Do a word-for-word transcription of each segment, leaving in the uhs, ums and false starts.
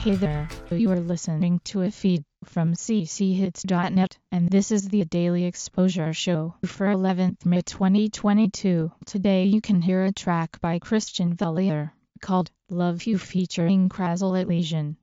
Hey there, you are listening to a feed from c c hits dot net, and this is the Daily Exposure Show for eleventh May twenty twenty-two. Today you can hear a track by Christian Vellier called Love You featuring Crazel Lesion.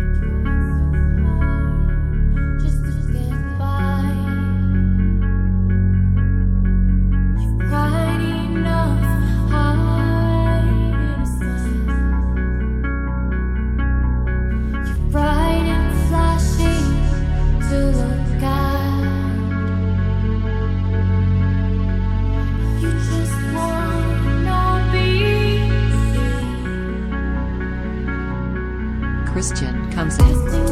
Christian comes in.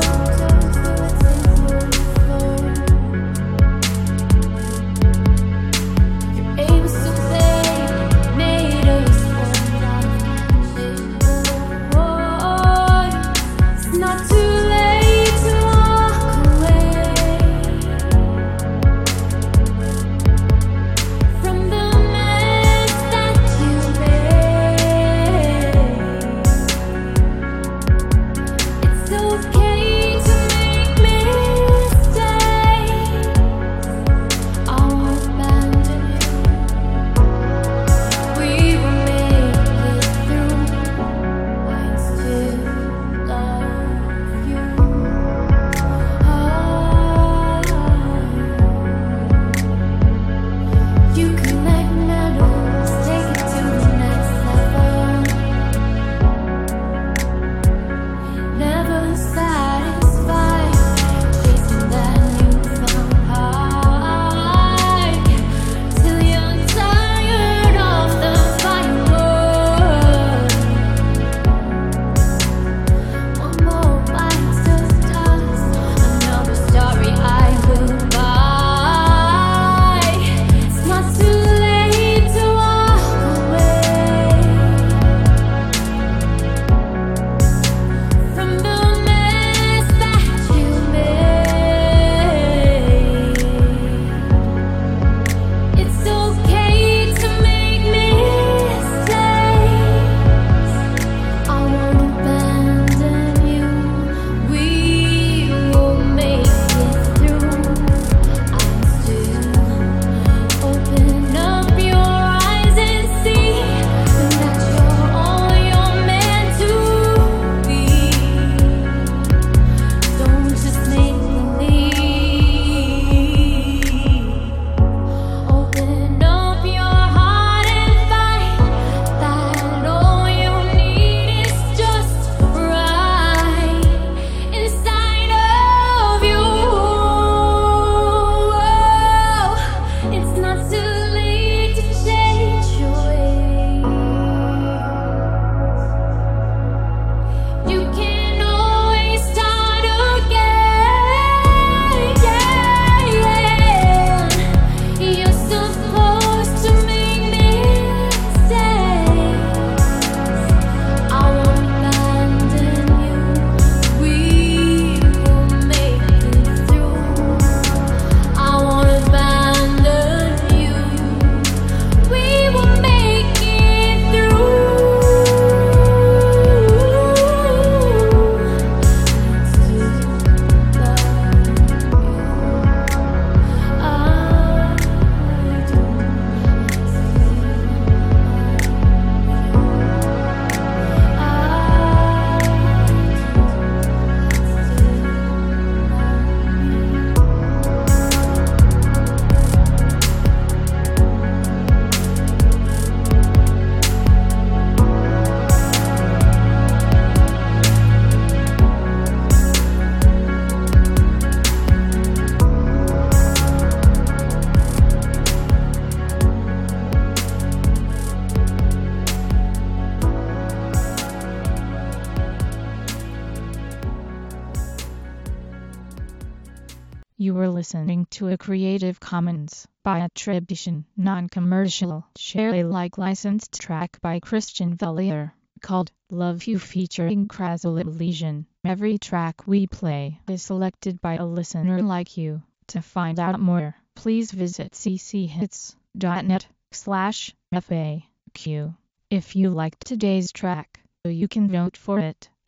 You were listening to a Creative Commons by attribution, non-commercial, share Alike licensed track by Christian Vellier called Love You featuring Crazel Lesion. Every track we play is selected by a listener like you. To find out more, please visit c c hits dot net slash F A Q. If you liked today's track, you can vote for it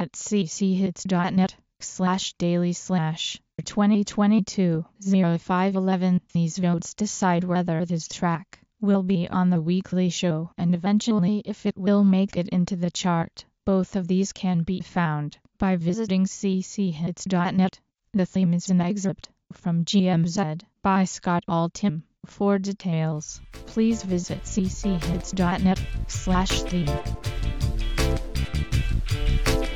at cchits.net slash daily slash twenty twenty-two oh five eleven. These votes decide whether this track will be on the weekly show and eventually if it will make it into the chart. Both of these can be found by visiting cchits dot net. The theme is an excerpt from G M Z by Scott Altham. For details, please visit cchits dot net slash theme.